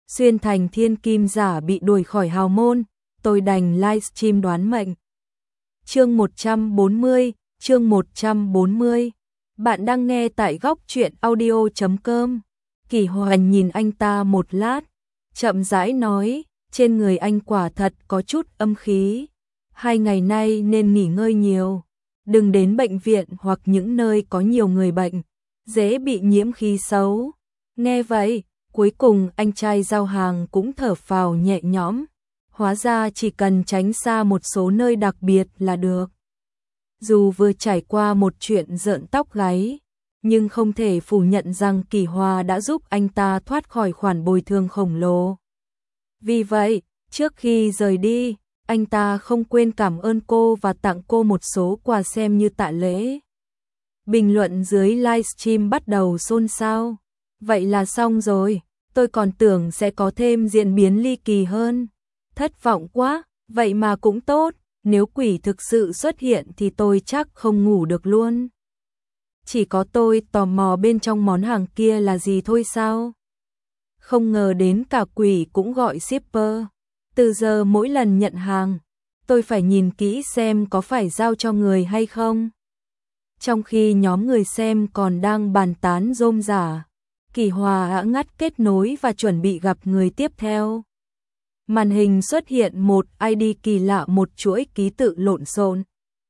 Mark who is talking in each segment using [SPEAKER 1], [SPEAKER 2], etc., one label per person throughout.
[SPEAKER 1] xuyên thành thiên kim giả bị đuổi khỏi hào môn, tôi đành livestream đoán mệnh. Chương 140, chương 140. Bạn đang nghe tại góc truyện audio.com. Kỳ Hoành nhìn anh ta một lát, chậm rãi nói, trên người anh quả thật có chút âm khí. 2 ngày nay nên nghỉ ngơi nhiều. Đừng đến bệnh viện hoặc những nơi có nhiều người bệnh, dễ bị nhiễm khí xấu. Nghe vậy, cuối cùng anh trai giao hàng cũng thở phào nhẹ nhõm. Hóa ra chỉ cần tránh xa một số nơi đặc biệt là được. Dù vừa trải qua một chuyện rợn tóc gáy, nhưng không thể phủ nhận rằng Kỳ Hòa đã giúp anh ta thoát khỏi khoản bồi thường khổng lồ. Vì vậy, trước khi rời đi, anh ta không quên cảm ơn cô và tặng cô một số quà xem như tạ lễ. Bình luận dưới livestream bắt đầu xôn xao. Vậy là xong rồi, tôi còn tưởng sẽ có thêm diễn biến ly kỳ hơn. Thất vọng quá, vậy mà cũng tốt, nếu quỷ thực sự xuất hiện thì tôi chắc không ngủ được luôn. Chỉ có tôi tò mò bên trong món hàng kia là gì thôi sao? Không ngờ đến cả quỷ cũng gọi shipper. Từ giờ mỗi lần nhận hàng, tôi phải nhìn kỹ xem có phải giao cho người hay không. Trong khi nhóm người xem còn đang bàn tán rôm rả, Kỳ Hòa đã ngắt kết nối và chuẩn bị gặp người tiếp theo. Màn hình xuất hiện một ID kỳ lạ, một chuỗi ký tự lộn xộn.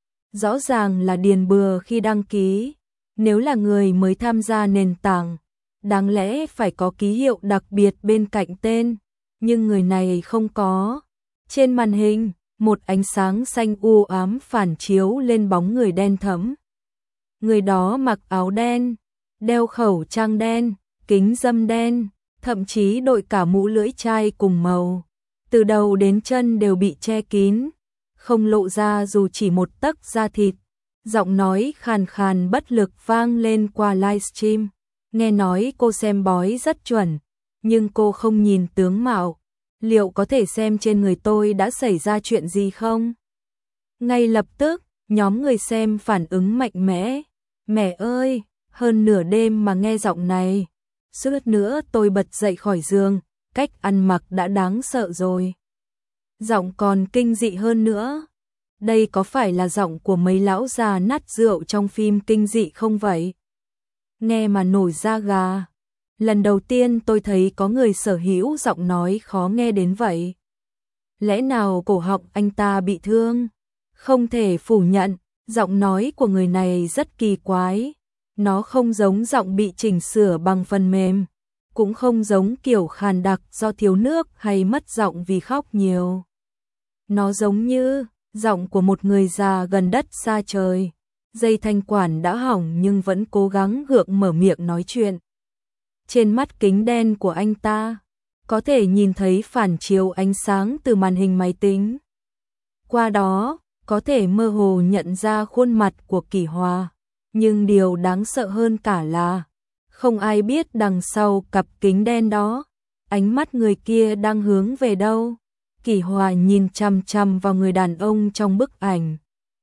[SPEAKER 1] Rõ ràng là điền bừa khi đăng ký. Nếu là người mới tham gia nền tảng, đáng lẽ phải có ký hiệu đặc biệt bên cạnh tên, nhưng người này không có. Trên màn hình, một ánh sáng xanh u ám phản chiếu lên bóng người đen thẫm. Người đó mặc áo đen, đeo khẩu trang đen, kính râm đen, thậm chí đội cả mũ lưỡi chai cùng màu. Từ đầu đến chân đều bị che kín, không lộ ra dù chỉ một tấc da thịt. Giọng nói khàn khàn bất lực vang lên qua livestream. Nghe nói cô xem bói rất chuẩn, nhưng cô không nhìn tướng mạo. Liệu có thể xem trên người tôi đã xảy ra chuyện gì không? Ngay lập tức, nhóm người xem phản ứng mạnh mẽ. Mẹ ơi, hơn nửa đêm mà nghe giọng này. Suýt nữa tôi bật dậy khỏi giường, cách ăn mặc đã đáng sợ rồi. Giọng còn kinh dị hơn nữa. Đây có phải là giọng của mấy lão già nát rượu trong phim kinh dị không vậy? Nghe mà nổi da gà. Lần đầu tiên tôi thấy có người sở hữu giọng nói khó nghe đến vậy. Lẽ nào cổ họng anh ta bị thương? Không thể phủ nhận, giọng nói của người này rất kỳ quái. Nó không giống giọng bị chỉnh sửa bằng phần mềm, cũng không giống kiểu khàn đặc do thiếu nước hay mất giọng vì khóc nhiều. Nó giống như giọng của một người già gần đất xa trời. Dây thanh quản đã hỏng nhưng vẫn cố gắng gượng mở miệng nói chuyện. Trên mắt kính đen của anh ta, có thể nhìn thấy phản chiếu ánh sáng từ màn hình máy tính. Qua đó, có thể mơ hồ nhận ra khuôn mặt của Kỳ Hòa. Nhưng điều đáng sợ hơn cả là, không ai biết đằng sau cặp kính đen đó, ánh mắt người kia đang hướng về đâu. Kỳ Hòa nhìn chằm chằm vào người đàn ông trong bức ảnh.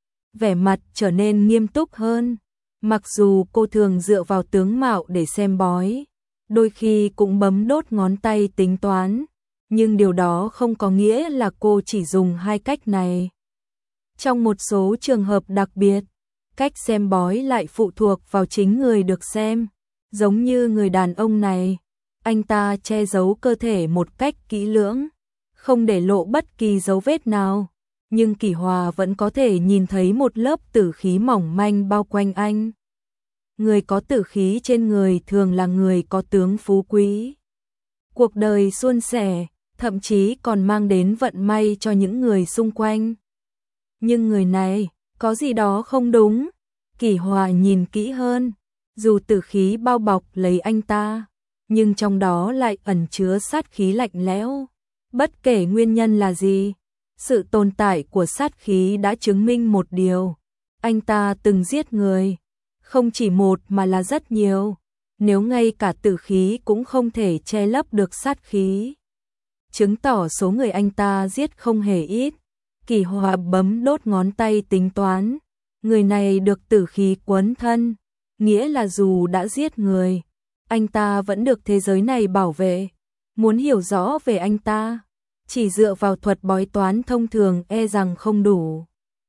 [SPEAKER 1] Vẻ mặt trở nên nghiêm túc hơn. Mặc dù cô thường dựa vào tướng mạo để xem bói, đôi khi cũng bấm đốt ngón tay tính toán, nhưng điều đó không có nghĩa là cô chỉ dùng hai cách này. Trong một số trường hợp đặc biệt, cách xem bói lại phụ thuộc vào chính người được xem. Giống như người đàn ông này, anh ta che giấu cơ thể một cách kỹ lưỡng, không để lộ bất kỳ dấu vết nào, nhưng Kỳ Hòa vẫn có thể nhìn thấy một lớp tử khí mỏng manh bao quanh anh. Người có tử khí trên người thường là người có tướng phú quý, cuộc đời suôn sẻ, thậm chí còn mang đến vận may cho những người xung quanh. Nhưng người này, có gì đó không đúng. Kỳ Hòa nhìn kỹ hơn, dù tử khí bao bọc lấy anh ta, nhưng trong đó lại ẩn chứa sát khí lạnh lẽo. Bất kể nguyên nhân là gì, sự tồn tại của sát khí đã chứng minh một điều. Anh ta từng giết người, không chỉ một mà là rất nhiều. Nếu ngay cả tử khí cũng không thể che lấp được sát khí, chứng tỏ số người anh ta giết không hề ít. Kỳ Hòa bấm đốt ngón tay tính toán. Người này được tử khí quấn thân, nghĩa là dù đã giết người, anh ta vẫn được thế giới này bảo vệ. muốn hiểu rõ về anh ta, chỉ dựa vào thuật bói toán thông thường e rằng không đủ.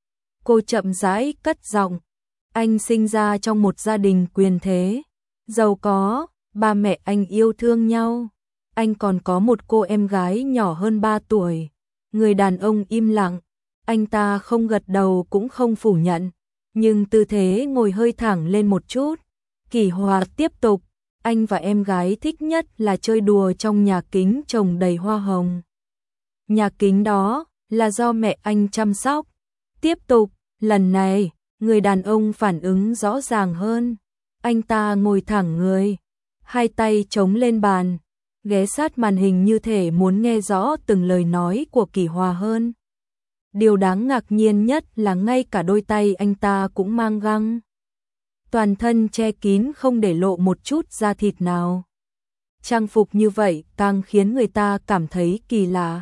[SPEAKER 1] Cô chậm rãi cất giọng, anh sinh ra trong một gia đình quyền thế, giàu có, ba mẹ anh yêu thương nhau. Anh còn có một cô em gái nhỏ hơn 3 tuổi. Người đàn ông im lặng, anh ta không gật đầu cũng không phủ nhận, nhưng tư thế ngồi hơi thẳng lên một chút. Kỷ Hòa tiếp tục, anh và em gái thích nhất là chơi đùa trong nhà kính trồng đầy hoa hồng. Nhà kính đó là do mẹ anh chăm sóc. Tiếp tục, lần này, người đàn ông phản ứng rõ ràng hơn. Anh ta ngồi thẳng người, hai tay chống lên bàn, ghé sát màn hình như thể muốn nghe rõ từng lời nói của Kỷ Hòa hơn. Điều đáng ngạc nhiên nhất là ngay cả đôi tay anh ta cũng mang găng. Toàn thân che kín không để lộ một chút da thịt nào. Trang phục như vậy càng khiến người ta cảm thấy kỳ lạ.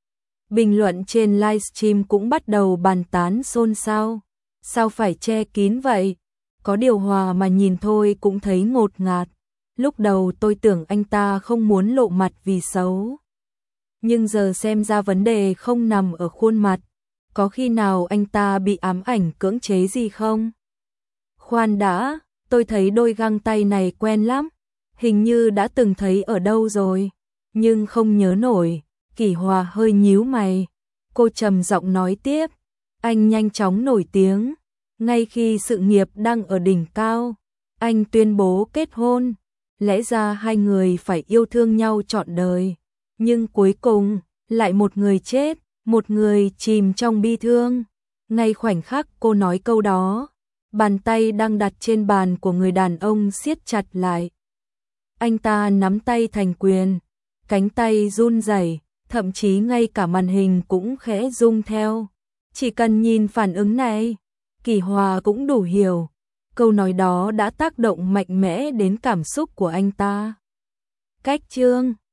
[SPEAKER 1] Bình luận trên livestream cũng bắt đầu bàn tán xôn xao. Sao phải che kín vậy? Có điều Hòa mà nhìn thôi cũng thấy ngột ngạt. Lúc đầu tôi tưởng anh ta không muốn lộ mặt vì xấu. Nhưng giờ xem ra vấn đề không nằm ở khuôn mặt. Có khi nào anh ta bị ám ảnh cưỡng chế gì không? Khoan đã, tôi thấy đôi găng tay này quen lắm. Hình như đã từng thấy ở đâu rồi. Nhưng không nhớ nổi. Kỷ Hòa hơi nhíu mày. Cô trầm giọng nói tiếp. Anh nhanh chóng nổi tiếng. Ngay khi sự nghiệp đang ở đỉnh cao, anh tuyên bố kết hôn. Lẽ ra hai người phải yêu thương nhau trọn đời. Nhưng cuối cùng, lại một người chết, một người chìm trong bi thương. Ngay khoảnh khắc cô nói câu đó, bàn tay đang đặt trên bàn của người đàn ông siết chặt lại. Anh ta nắm tay thành quyền, cánh tay run rẩy, thậm chí ngay cả màn hình cũng khẽ rung theo. Chỉ cần nhìn phản ứng này, Kỷ Hòa cũng đủ hiểu. Câu nói đó đã tác động mạnh mẽ đến cảm xúc của anh ta. Cách chương